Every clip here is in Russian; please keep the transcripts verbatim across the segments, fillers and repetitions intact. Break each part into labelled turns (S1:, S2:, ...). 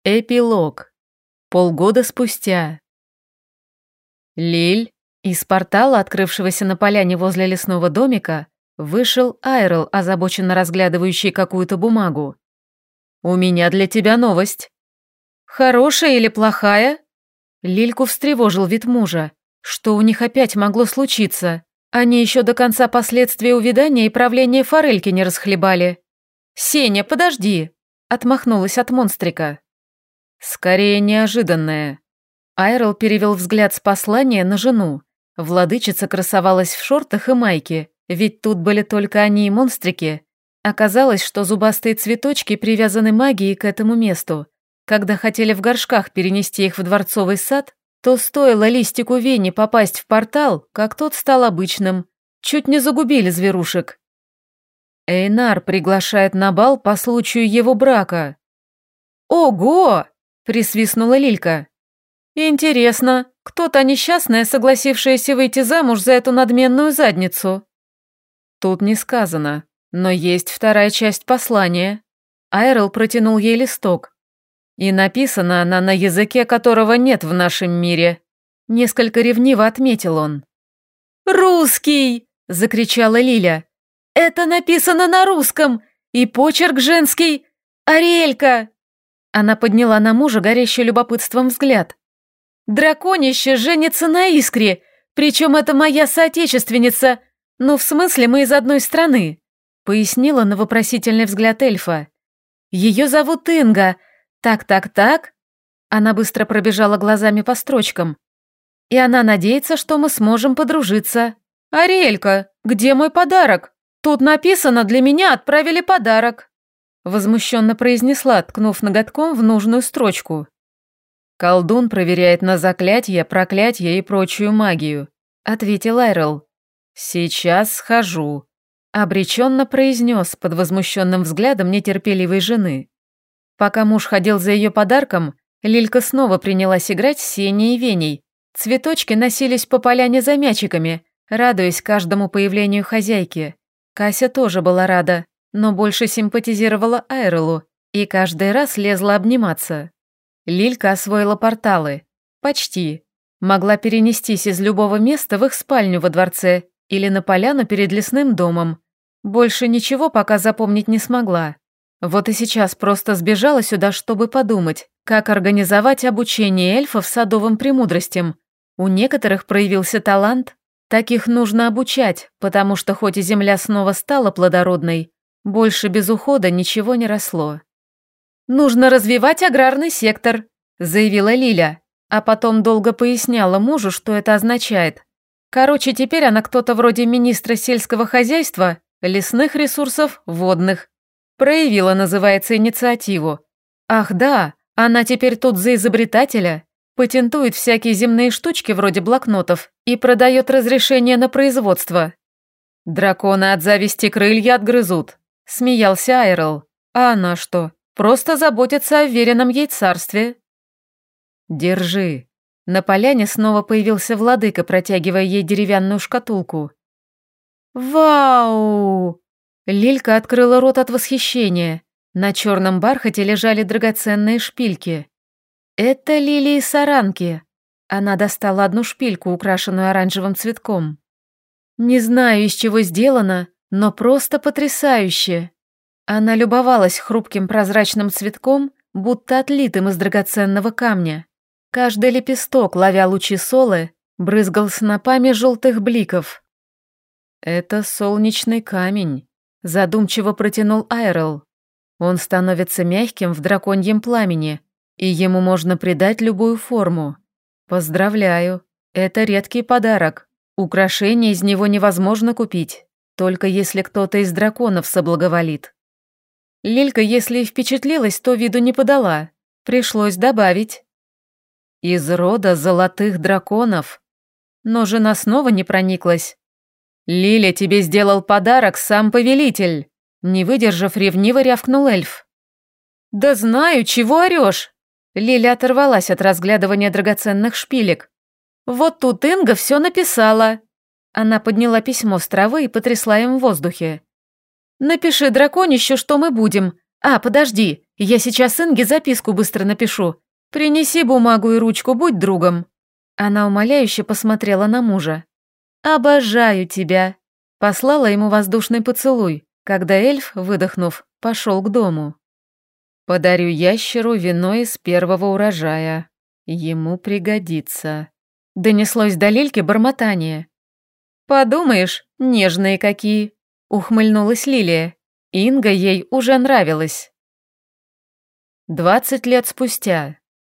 S1: Эпилог. Полгода спустя. Лиль, из портала, открывшегося на поляне возле лесного домика, вышел Айрел, озабоченно разглядывающий какую-то бумагу. «У меня для тебя новость». «Хорошая или плохая?» Лильку встревожил вид мужа. Что у них опять могло случиться? Они еще до конца последствий увядания и правления форельки не расхлебали. «Сеня, подожди!» — отмахнулась от монстрика. «Скорее неожиданное». Айрел перевел взгляд с послания на жену. Владычица красовалась в шортах и майке, ведь тут были только они и монстрики. Оказалось, что зубастые цветочки привязаны магией к этому месту. Когда хотели в горшках перенести их в дворцовый сад, то стоило листику Вени попасть в портал, как тот стал обычным. Чуть не загубили зверушек. Эйнар приглашает на бал по случаю его брака. «Ого!» — присвистнула Лилька. «Интересно, кто та несчастная, согласившаяся выйти замуж за эту надменную задницу?» Тут не сказано, но есть вторая часть послания. Айрел протянул ей листок. И написана она на языке, которого нет в нашем мире. Несколько ревниво отметил он. «Русский!» — закричала Лиля. «Это написано на русском! И почерк женский! Ариэлька!» Она подняла на мужа горящий любопытством взгляд. «Драконище женится на Искре, причем это моя соотечественница, ну в смысле мы из одной страны», пояснила на вопросительный взгляд эльфа. «Ее зовут Инга. Так-так-так». Она быстро пробежала глазами по строчкам. «И она надеется, что мы сможем подружиться». «Ариэлька, где мой подарок? Тут написано, для меня отправили подарок», возмущенно произнесла, ткнув ноготком в нужную строчку. «Колдун проверяет на заклятие, проклятие и прочую магию», ответил Айрел. «Сейчас схожу», обреченно произнес под возмущенным взглядом нетерпеливой жены. Пока муж ходил за ее подарком, Лилька снова принялась играть с Сеней и Веней. Цветочки носились по поляне за мячиками, радуясь каждому появлению хозяйки. Кася тоже была рада, но больше симпатизировала Айрелу и каждый раз лезла обниматься. Лилька освоила порталы. Почти. Могла перенестись из любого места в их спальню во дворце или на поляну перед лесным домом. Больше ничего пока запомнить не смогла. Вот и сейчас просто сбежала сюда, чтобы подумать, как организовать обучение эльфов садовым премудростям. У некоторых проявился талант. Таких нужно обучать, потому что хоть и земля снова стала плодородной, больше без ухода ничего не росло. «Нужно развивать аграрный сектор», — заявила Лиля, а потом долго поясняла мужу, что это означает. Короче, теперь она кто-то вроде министра сельского хозяйства, лесных ресурсов, водных. Проявила, называется, инициативу. Ах да, она теперь тут за изобретателя, патентует всякие земные штучки вроде блокнотов и продает разрешение на производство. «Драконы от зависти крылья отгрызут», — смеялся Айрел. «А она что, просто заботится о веренном ей царстве?» «Держи». На поляне снова появился владыка, протягивая ей деревянную шкатулку. «Вау!» Лилька открыла рот от восхищения. На черном бархате лежали драгоценные шпильки. «Это лилии саранки». Она достала одну шпильку, украшенную оранжевым цветком. «Не знаю, из чего сделано, но просто потрясающе». Она любовалась хрупким прозрачным цветком, будто отлитым из драгоценного камня. Каждый лепесток, ловя лучи солы, брызгал снопами желтых бликов. «Это солнечный камень», — задумчиво протянул Айрел. «Он становится мягким в драконьем пламени, и ему можно придать любую форму. Поздравляю, это редкий подарок. Украшения из него невозможно купить, только если кто-то из драконов соблаговолит». Лилька, если и впечатлилась, то виду не подала. Пришлось добавить. «Из рода золотых драконов». Но жена снова не прониклась. «Лиля, тебе сделал подарок сам повелитель!» Не выдержав, ревниво рявкнул эльф. «Да знаю, чего орешь?» Лиля оторвалась от разглядывания драгоценных шпилек. «Вот тут Инга все написала». Она подняла письмо с травы и потрясла им в воздухе. «Напиши драконищу, что мы будем. А, подожди, Я сейчас Инге записку быстро напишу. Принеси бумагу и ручку, будь другом». Она умоляюще посмотрела на мужа. «Обожаю тебя», — послала ему воздушный поцелуй, когда эльф, выдохнув, пошел к дому. «Подарю ящеру вино из первого урожая. Ему пригодится», — донеслось до Лильки бормотание. «Подумаешь, нежные какие», — ухмыльнулась Лилия. Инга ей уже нравилась. Двадцать лет спустя.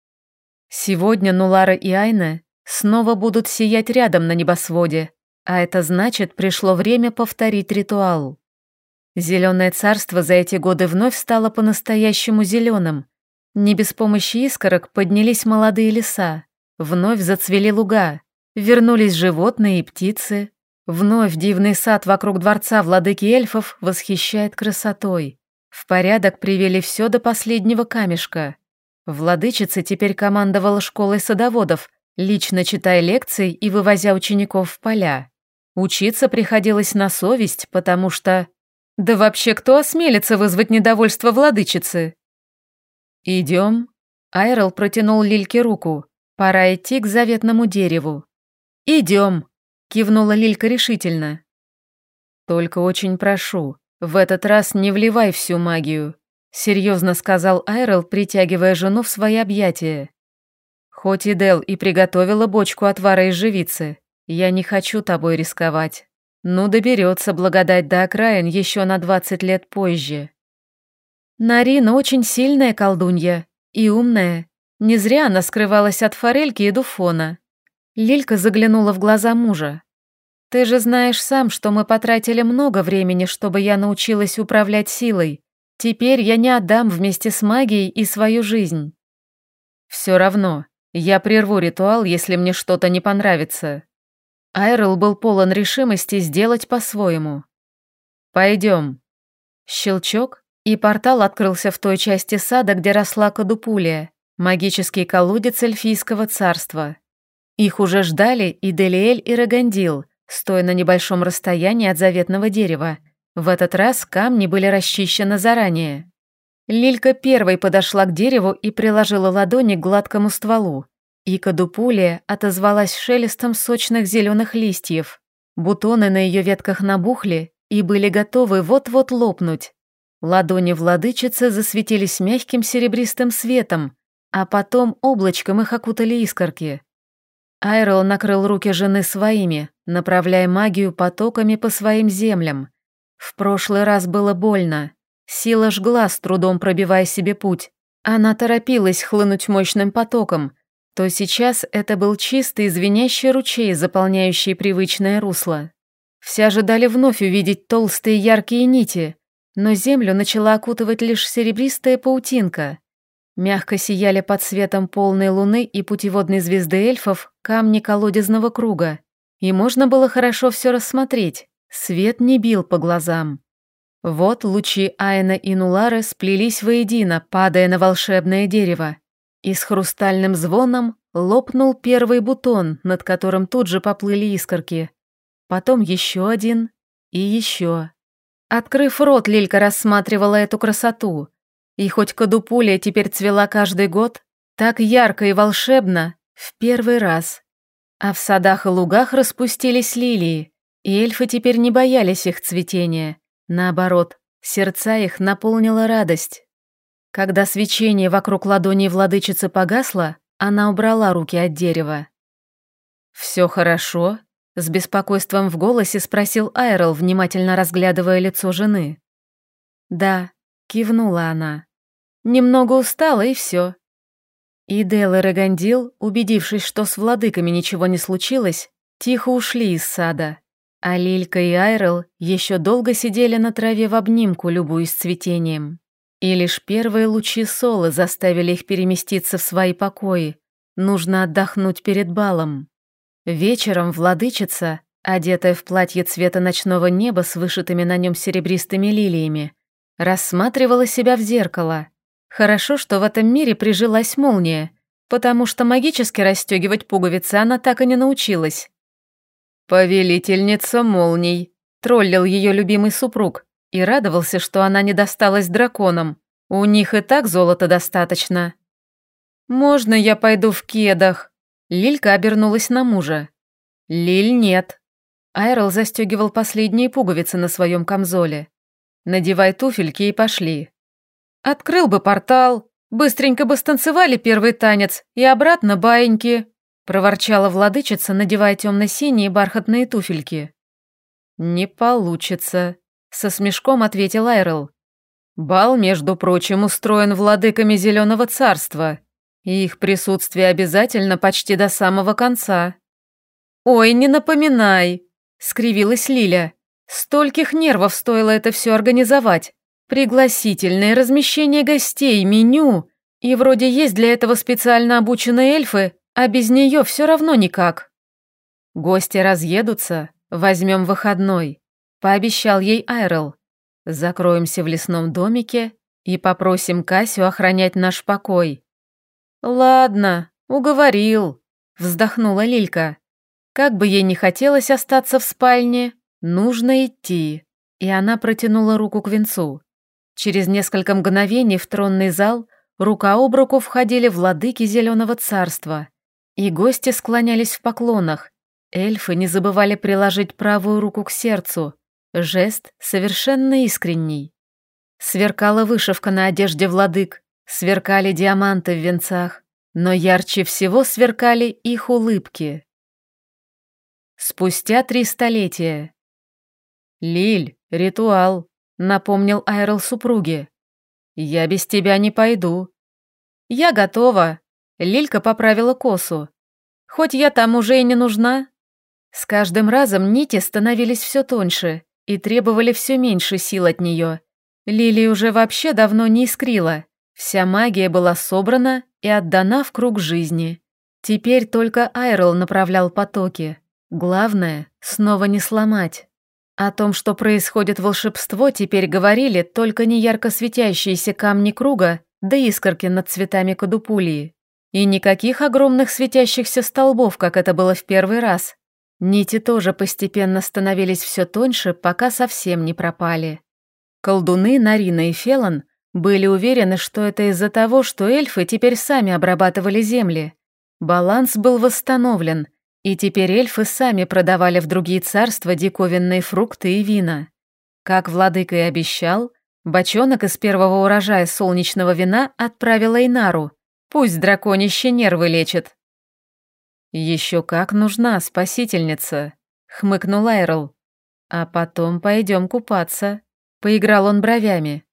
S1: Сегодня Нулара и Айна снова будут сиять рядом на небосводе, а это значит, пришло время повторить ритуал. Зеленое царство за эти годы вновь стало по-настоящему зеленым. Не без помощи искорок поднялись молодые леса, вновь зацвели луга, вернулись животные и птицы. Вновь дивный сад вокруг дворца владыки эльфов восхищает красотой. В порядок привели все до последнего камешка. Владычица теперь командовала школой садоводов, лично читая лекции и вывозя учеников в поля. Учиться приходилось на совесть, потому что... Да вообще кто осмелится вызвать недовольство владычицы? «Идем?» Айрел протянул Лильке руку. «Пора идти к заветному дереву». «Идем», — кивнула Лилька решительно. «Только очень прошу, в этот раз не вливай всю магию», — серьезно сказал Айрел, притягивая жену в свои объятия. «Хоть и Дел и приготовила бочку отвара из живицы, я не хочу тобой рисковать. Ну, доберется благодать до окраин еще на двадцать лет позже». Нарина очень сильная колдунья и умная. Не зря она скрывалась от Форельки и Дуфона. Лилька заглянула в глаза мужа. «Ты же знаешь сам, что мы потратили много времени, чтобы я научилась управлять силой. Теперь я не отдам вместе с магией и свою жизнь». «Все равно, я прерву ритуал, если мне что-то не понравится». Айрел был полон решимости сделать по-своему. «Пойдем». Щелчок, и портал открылся в той части сада, где росла кадупулия, магический колодец эльфийского царства. Их уже ждали и Делиэль, и Рагандил, стоя на небольшом расстоянии от заветного дерева. В этот раз камни были расчищены заранее. Лилька первой подошла к дереву и приложила ладони к гладкому стволу. И кадупулия отозвалась шелестом сочных зеленых листьев. Бутоны на ее ветках набухли и были готовы вот-вот лопнуть. Ладони владычицы засветились мягким серебристым светом, а потом облачком их окутали искорки. Айрел накрыл руки жены своими, направляя магию потоками по своим землям. В прошлый раз было больно. Сила жгла, с трудом пробивая себе путь. Она торопилась хлынуть мощным потоком, то сейчас это был чистый звенящий ручей, заполняющий привычное русло. Все ожидали вновь увидеть толстые яркие нити, но землю начала окутывать лишь серебристая паутинка. Мягко сияли под светом полной луны и путеводной звезды эльфов камни колодезного круга, и можно было хорошо все рассмотреть, свет не бил по глазам. Вот лучи Айна и Нулары сплелись воедино, падая на волшебное дерево, и с хрустальным звоном лопнул первый бутон, над которым тут же поплыли искорки. Потом еще один и еще. Открыв рот, Лилька рассматривала эту красоту. И хоть кадупулия теперь цвела каждый год, так ярко и волшебно в первый раз. А в садах и лугах распустились лилии, и эльфы теперь не боялись их цветения. Наоборот, сердца их наполнила радость. Когда свечение вокруг ладоней владычицы погасло, она убрала руки от дерева. «Все хорошо?» — с беспокойством в голосе спросил Айрел, внимательно разглядывая лицо жены. «Да», — кивнула она. «Немного устала, и все». И Дел и Рагандил, убедившись, что с владыками ничего не случилось, тихо ушли из сада, а Лилька и Айрел еще долго сидели на траве в обнимку, любуясь цветением. И лишь первые лучи солы заставили их переместиться в свои покои. Нужно отдохнуть перед балом. Вечером владычица, одетая в платье цвета ночного неба с вышитыми на нем серебристыми лилиями, рассматривала себя в зеркало. Хорошо, что в этом мире прижилась молния, потому что магически расстегивать пуговицы она так и не научилась. «Повелительница молний», — троллил ее любимый супруг и радовался, что она не досталась драконам, У них и так золота достаточно. Можно я пойду в кедах? Лилька обернулась на мужа. Лиль нет. Айрл застегивал последние пуговицы на своем камзоле. Надевай туфельки и пошли. Открыл бы портал, быстренько бы станцевали первый танец и обратно баиньки, проворчала владычица, надевая темно-синие бархатные туфельки. Не получится, со смешком ответил Айрл. Бал, между прочим, устроен владыками Зеленого Царства, и их присутствие обязательно почти до самого конца. Ой, не напоминай, скривилась Лиля. Стольких нервов стоило это все организовать. Пригласительное размещение гостей, меню. И вроде есть для этого специально обученные эльфы, а без нее все равно никак. Гости разъедутся, возьмем выходной, пообещал ей Айрл. Закроемся в лесном домике и попросим Касю охранять наш покой. Ладно, уговорил, вздохнула Лилька. Как бы ей не хотелось остаться в спальне, нужно идти. И она протянула руку к венцу. Через несколько мгновений в тронный зал рука об руку входили владыки Зеленого Царства. И гости склонялись в поклонах. Эльфы не забывали приложить правую руку к сердцу. Жест совершенно искренний. Сверкала вышивка на одежде владык, сверкали диаманты в венцах, но ярче всего сверкали их улыбки. Спустя три столетия. «Лиль, ритуал», — напомнил Айрл супруге. «Я без тебя не пойду». «Я готова», — Лилька поправила косу. «Хоть я там уже и не нужна». С каждым разом нити становились все тоньше и требовали все меньше сил от нее. Лили уже вообще давно не искрила. Вся магия была собрана и отдана в круг жизни. Теперь только Айрл направлял потоки. Главное, снова не сломать. О том, что происходит волшебство, теперь говорили только неярко светящиеся камни круга да искорки над цветами кадупулии. И никаких огромных светящихся столбов, как это было в первый раз. Нити тоже постепенно становились все тоньше, пока совсем не пропали. Колдуны Нарина и Фелан были уверены, что это из-за того, что эльфы теперь сами обрабатывали земли. Баланс был восстановлен, и теперь эльфы сами продавали в другие царства диковинные фрукты и вина. Как владыка и обещал, бочонок из первого урожая солнечного вина отправил Эйнару. Пусть драконище нервы лечит. «Еще как нужна спасительница», — хмыкнул Айрл. «А потом пойдем купаться», — поиграл он бровями.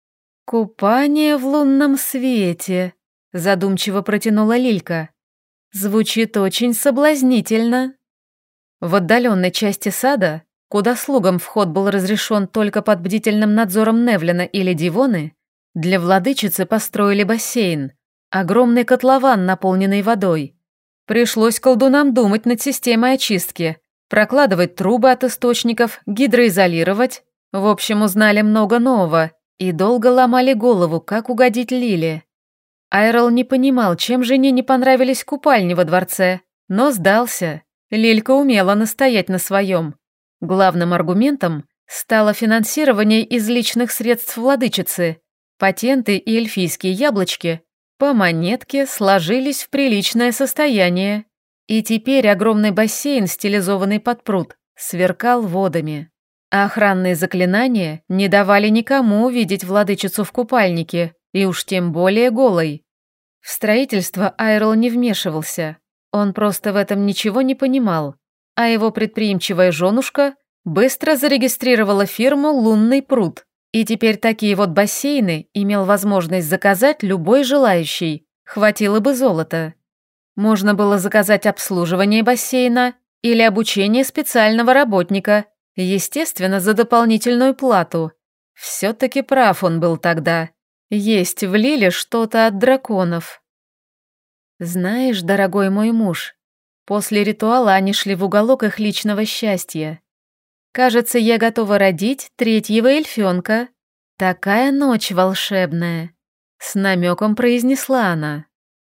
S1: «Купание в лунном свете», — задумчиво протянула Лилька. «Звучит очень соблазнительно». В отдаленной части сада, куда слугам вход был разрешен только под бдительным надзором Невлина или Дивоны, для владычицы построили бассейн, огромный котлован, наполненный водой. Пришлось колдунам думать над системой очистки, прокладывать трубы от источников, гидроизолировать. В общем, узнали много нового и долго ломали голову, как угодить Лиле. Айрл не понимал, чем жене не понравились купальни во дворце, но сдался. Лилька умела настоять на своем. Главным аргументом стало финансирование из личных средств владычицы. Патенты и эльфийские яблочки по монетке сложились в приличное состояние, и теперь огромный бассейн, стилизованный под пруд, сверкал водами. А охранные заклинания не давали никому увидеть владычицу в купальнике, и уж тем более голой. В строительство Айрл не вмешивался, он просто в этом ничего не понимал, а его предприимчивая женушка быстро зарегистрировала фирму «Лунный пруд». И теперь такие вот бассейны имел возможность заказать любой желающий, хватило бы золота. Можно было заказать обслуживание бассейна или обучение специального работника, естественно, за дополнительную плату. Все-таки прав он был тогда. Есть в Лиле что-то от драконов. Знаешь, дорогой мой муж, после ритуала они шли в уголок их личного счастья. Кажется, я готова родить третьего эльфёнка. Такая ночь волшебная, с намеком произнесла она.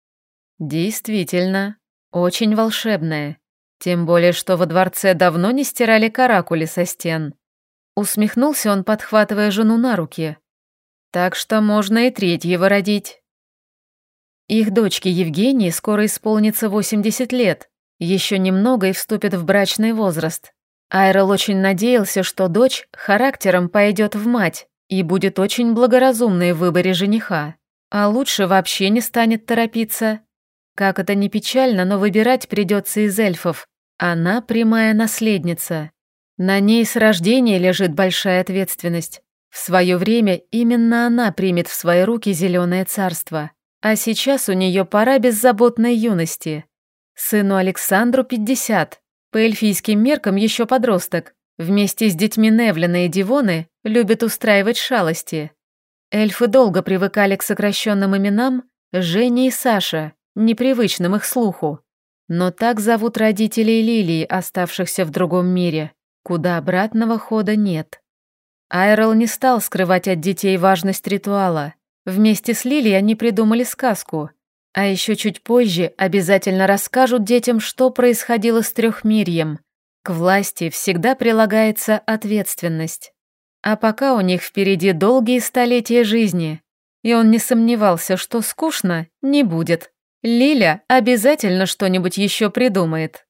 S1: Действительно, очень волшебная. Тем более, что во дворце давно не стирали каракули со стен. Усмехнулся он, подхватывая жену на руки. Так что можно и третьего родить. Их дочке Евгении скоро исполнится восемьдесят лет. Еще немного и вступит в брачный возраст. Айрел очень надеялся, что дочь характером пойдет в мать и будет очень благоразумной в выборе жениха. А лучше вообще не станет торопиться. Как это ни печально, но выбирать придется из эльфов. Она прямая наследница. На ней с рождения лежит большая ответственность. В свое время именно она примет в свои руки Зеленое царство. А сейчас у нее пора беззаботной юности. Сыну Александру пятьдесят. По эльфийским меркам еще подросток. Вместе с детьми Невлина и Дивоны любит устраивать шалости. Эльфы долго привыкали к сокращенным именам Женя и Саша, непривычным их слуху. Но так зовут родителей Лилии, оставшихся в другом мире, куда обратного хода нет. Айрел не стал скрывать от детей важность ритуала. Вместе с Лилией они придумали сказку. А еще чуть позже обязательно расскажут детям, что происходило с Трехмирьем. К власти всегда прилагается ответственность. А пока у них впереди долгие столетия жизни. И он не сомневался, что скучно не будет. Лиля обязательно что-нибудь еще придумает.